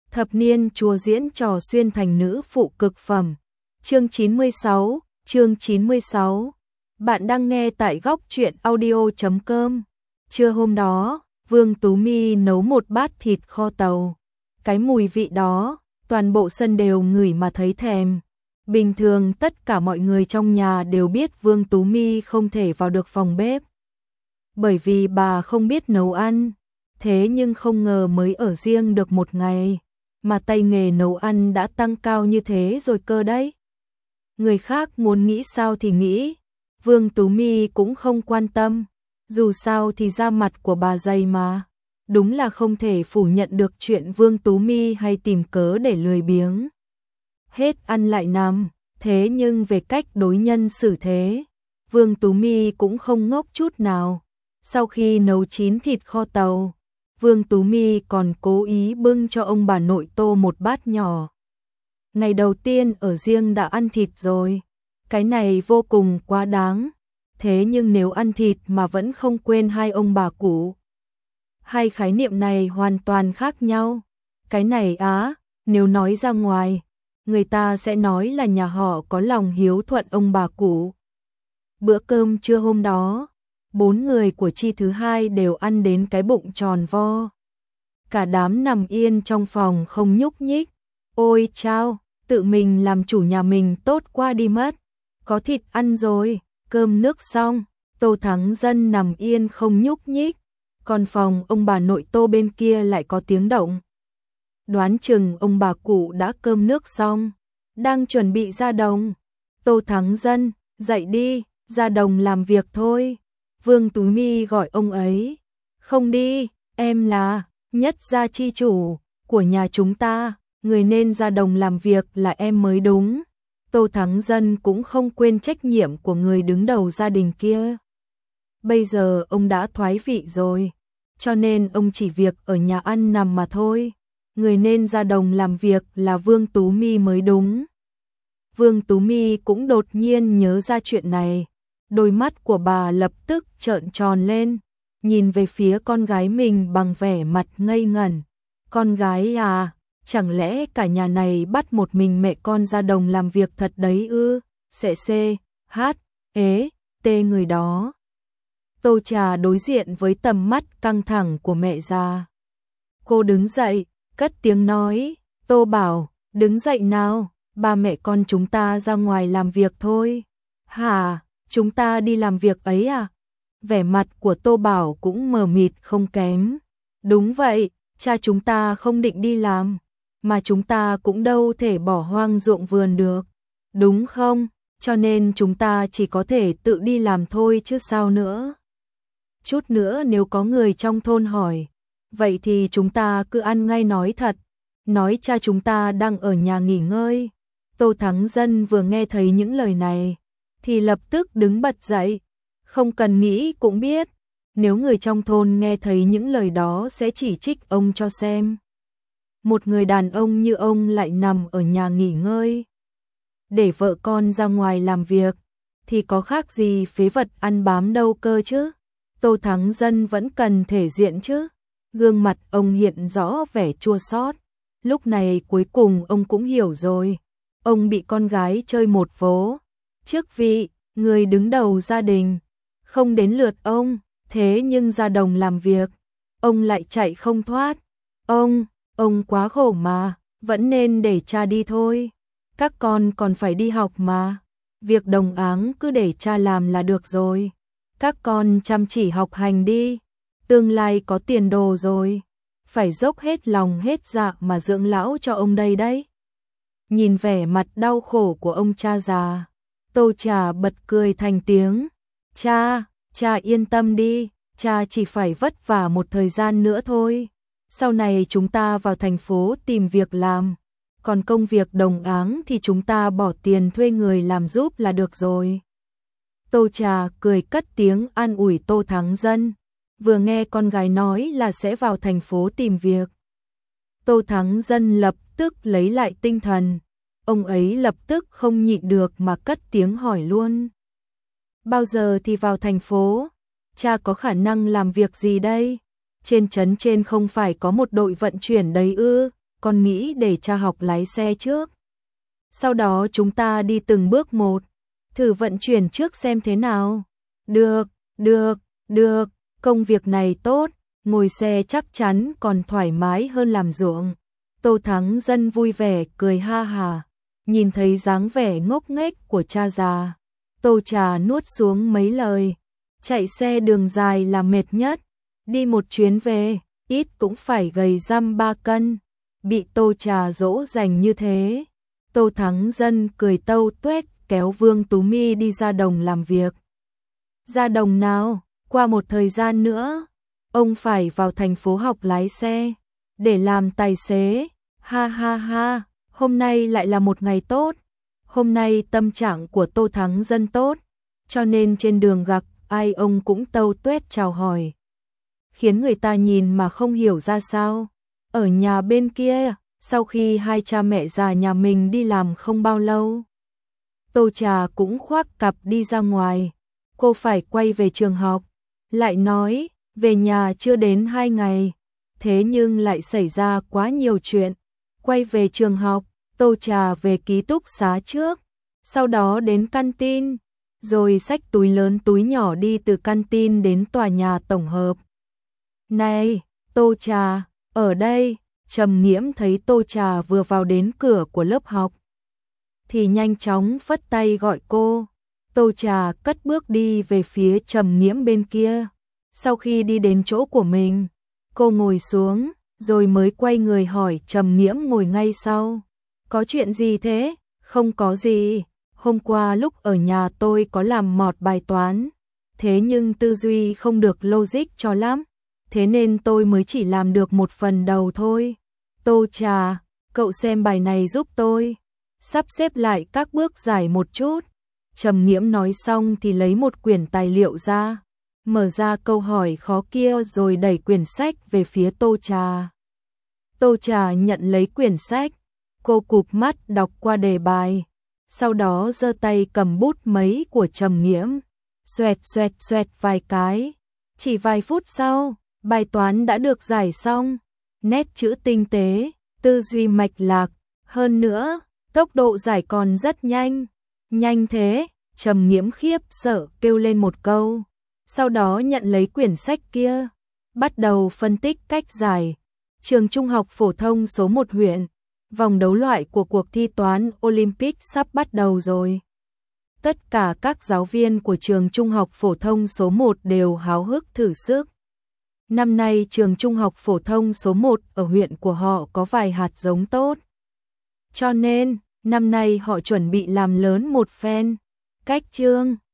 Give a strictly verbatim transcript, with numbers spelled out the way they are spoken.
Thập niên chùa diễn trò xuyên thành nữ phụ cực phẩm. Chương chín mươi sáu, chương chín mươi sáu. Bạn đang nghe tại góc truyện audio chấm com. Trưa hôm đó, Vương Tú My nấu một bát thịt kho tàu. Cái mùi vị đó, toàn bộ sân đều ngửi mà thấy thèm. Bình thường tất cả mọi người trong nhà đều biết Vương Tú My không thể vào được phòng bếp, bởi vì bà không biết nấu ăn. Thế nhưng không ngờ mới ở riêng được một ngày mà tay nghề nấu ăn đã tăng cao như thế rồi cơ đấy. Người khác muốn nghĩ sao thì nghĩ, Vương Tú My cũng không quan tâm, dù sao thì da mặt của bà dày mà. Đúng là không thể phủ nhận được chuyện Vương Tú My hay tìm cớ để lười biếng. Hết ăn lại nằm, thế nhưng về cách đối nhân xử thế, Vương Tú My cũng không ngốc chút nào. Sau khi nấu chín thịt kho tàu, Vương Tú My còn cố ý bưng cho ông bà nội Tô một bát nhỏ. Ngày đầu tiên ở riêng đã ăn thịt rồi, cái này vô cùng quá đáng. Thế nhưng nếu ăn thịt mà vẫn không quên hai ông bà cụ, hai khái niệm này hoàn toàn khác nhau. Cái này á, nếu nói ra ngoài, người ta sẽ nói là nhà họ có lòng hiếu thuận ông bà cụ. Bữa cơm trưa hôm đó, bốn người của Chi thứ hai đều ăn đến cái bụng tròn vo. Cả đám nằm yên trong phòng không nhúc nhích. Ôi chao, tự mình làm chủ nhà mình tốt qua đi mất. Có thịt ăn rồi, cơm nước xong, Tô Thắng Dân nằm yên không nhúc nhích. Còn phòng ông bà nội Tô bên kia lại có tiếng động. Đoán chừng ông bà cụ đã cơm nước xong, đang chuẩn bị ra đồng. Tô Thắng Dân, dậy đi, ra đồng làm việc thôi. Vương Tú My gọi ông ấy. Không đi, em là nhất gia chi chủ của nhà chúng ta, người nên ra đồng làm việc là em mới đúng. Tô Thắng Dân cũng không quên trách nhiệm của người đứng đầu gia đình kia. Bây giờ ông đã thoái vị rồi, cho nên ông chỉ việc ở nhà ăn nằm mà thôi. Người nên ra đồng làm việc là Vương Tú My mới đúng. Vương Tú My cũng đột nhiên nhớ ra chuyện này. Đôi mắt của bà lập tức trợn tròn lên, nhìn về phía con gái mình bằng vẻ mặt ngây ngẩn. Con gái à, chẳng lẽ cả nhà này bắt một mình mẹ con ra đồng làm việc thật đấy ư? Sẽ xê, hát, ế, tê người đó. Tô Trà đối diện với tầm mắt căng thẳng của mẹ già. Cô đứng dậy, cất tiếng nói, Tô Bảo, đứng dậy nào, ba mẹ con chúng ta ra ngoài làm việc thôi. Hả? Chúng ta đi làm việc ấy à? Vẻ mặt của Tô Bảo cũng mờ mịt không kém. Đúng vậy, cha chúng ta không định đi làm, mà chúng ta cũng đâu thể bỏ hoang ruộng vườn được, đúng không? Cho nên chúng ta chỉ có thể tự đi làm thôi chứ sao nữa. Chút nữa nếu có người trong thôn hỏi, vậy thì chúng ta cứ ăn ngay nói thật, nói cha chúng ta đang ở nhà nghỉ ngơi. Tô Thắng Dân vừa nghe thấy những lời này thì lập tức đứng bật dậy, không cần nghĩ cũng biết, nếu người trong thôn nghe thấy những lời đó sẽ chỉ trích ông cho xem. Một người đàn ông như ông lại nằm ở nhà nghỉ ngơi, để vợ con ra ngoài làm việc, thì có khác gì phế vật ăn bám đâu cơ chứ. Tô Thắng Dân vẫn cần thể diện chứ. Gương mặt ông hiện rõ vẻ chua xót. Lúc này cuối cùng ông cũng hiểu rồi, ông bị con gái chơi một vố. Chức vị, người đứng đầu gia đình, không đến lượt ông, thế nhưng ra đồng làm việc, ông lại chạy không thoát. Ông, ông quá khổ mà, vẫn nên để cha đi thôi. Các con còn phải đi học mà, việc đồng áng cứ để cha làm là được rồi. Các con chăm chỉ học hành đi, tương lai có tiền đồ rồi, phải dốc hết lòng hết dạ mà dưỡng lão cho ông đây đấy. Nhìn vẻ mặt đau khổ của ông cha già, Tô Trà bật cười thành tiếng. Cha, cha yên tâm đi, cha chỉ phải vất vả một thời gian nữa thôi. Sau này chúng ta vào thành phố tìm việc làm, còn công việc đồng áng thì chúng ta bỏ tiền thuê người làm giúp là được rồi. Tô Trà cười cất tiếng an ủi Tô Thắng Dân, vừa nghe con gái nói là sẽ vào thành phố tìm việc. Tô Thắng Dân lập tức lấy lại tinh thần. Ông ấy lập tức không nhịn được mà cất tiếng hỏi luôn. Bao giờ thì vào thành phố? Cha có khả năng làm việc gì đây? Trên trấn trên không phải có một đội vận chuyển đấy ư? con nghĩ để cha học lái xe trước. Sau đó chúng ta đi từng bước một, thử vận chuyển trước xem thế nào. Được, được, được, công việc này tốt, ngồi xe chắc chắn còn thoải mái hơn làm ruộng. Tô Thắng Dân vui vẻ cười ha hà, nhìn thấy dáng vẻ ngốc nghếch của cha già. Tô Trà nuốt xuống mấy lời, chạy xe đường dài là mệt nhất, đi một chuyến về, ít cũng phải gầy dăm ba cân. Bị Tô Trà dỗ dành như thế, Tô Thắng Dân cười tâu tuét kéo Vương Tú My đi ra đồng làm việc. Ra đồng nào, qua một thời gian nữa, ông phải vào thành phố học lái xe, để làm tài xế. Ha ha ha, hôm nay lại là một ngày tốt. Hôm nay tâm trạng của Tô Thắng Dân tốt, cho nên trên đường gặp ai ông cũng tâu tuét chào hỏi, khiến người ta nhìn mà không hiểu ra sao. Ở nhà bên kia, sau khi hai cha mẹ già nhà mình đi làm không bao lâu, Tô Trà cũng khoác cặp đi ra ngoài. Cô phải quay về trường học, lại nói về nhà chưa đến hai ngày, thế nhưng lại xảy ra quá nhiều chuyện. Quay về trường học, Tô Trà về ký túc xá trước, sau đó đến canteen, rồi xách túi lớn túi nhỏ đi từ canteen đến tòa nhà tổng hợp. Này, Tô Trà, ở đây. Trầm Nghiễm thấy Tô Trà vừa vào đến cửa của lớp học, thì nhanh chóng phất tay gọi cô. Tô Trà cất bước đi về phía Trầm Nghiễm bên kia. Sau khi đi đến chỗ của mình, cô ngồi xuống, rồi mới quay người hỏi Trầm Nghiễm ngồi ngay sau. Có chuyện gì thế? Không có gì. Hôm qua lúc ở nhà tôi có làm mọt bài toán, thế nhưng tư duy không được logic cho lắm, thế nên tôi mới chỉ làm được một phần đầu thôi. Tô Trà, cậu xem bài này giúp tôi, sắp xếp lại các bước giải một chút. Trầm Nghiễm nói xong thì lấy một quyển tài liệu ra, mở ra câu hỏi khó kia rồi đẩy quyển sách về phía Tô Trà. Tô Trà nhận lấy quyển sách, cô cụp mắt đọc qua đề bài, sau đó giơ tay cầm bút mấy của Trầm Nghiễm, xoẹt xoẹt xoẹt vài cái. Chỉ vài phút sau, bài toán đã được giải xong, nét chữ tinh tế, tư duy mạch lạc, hơn nữa, tốc độ giải còn rất nhanh. Nhanh thế, Trầm Nghiễm khiếp sợ kêu lên một câu, sau đó nhận lấy quyển sách kia, bắt đầu phân tích cách giải. Trường Trung học phổ thông số một huyện, vòng đấu loại của cuộc thi toán Olympic sắp bắt đầu rồi. Tất cả các giáo viên của trường Trung học phổ thông số một đều háo hức thử sức. Năm nay trường Trung học phổ thông số một ở huyện của họ có vài hạt giống tốt, cho nên năm nay họ chuẩn bị làm lớn một phen. Cách chương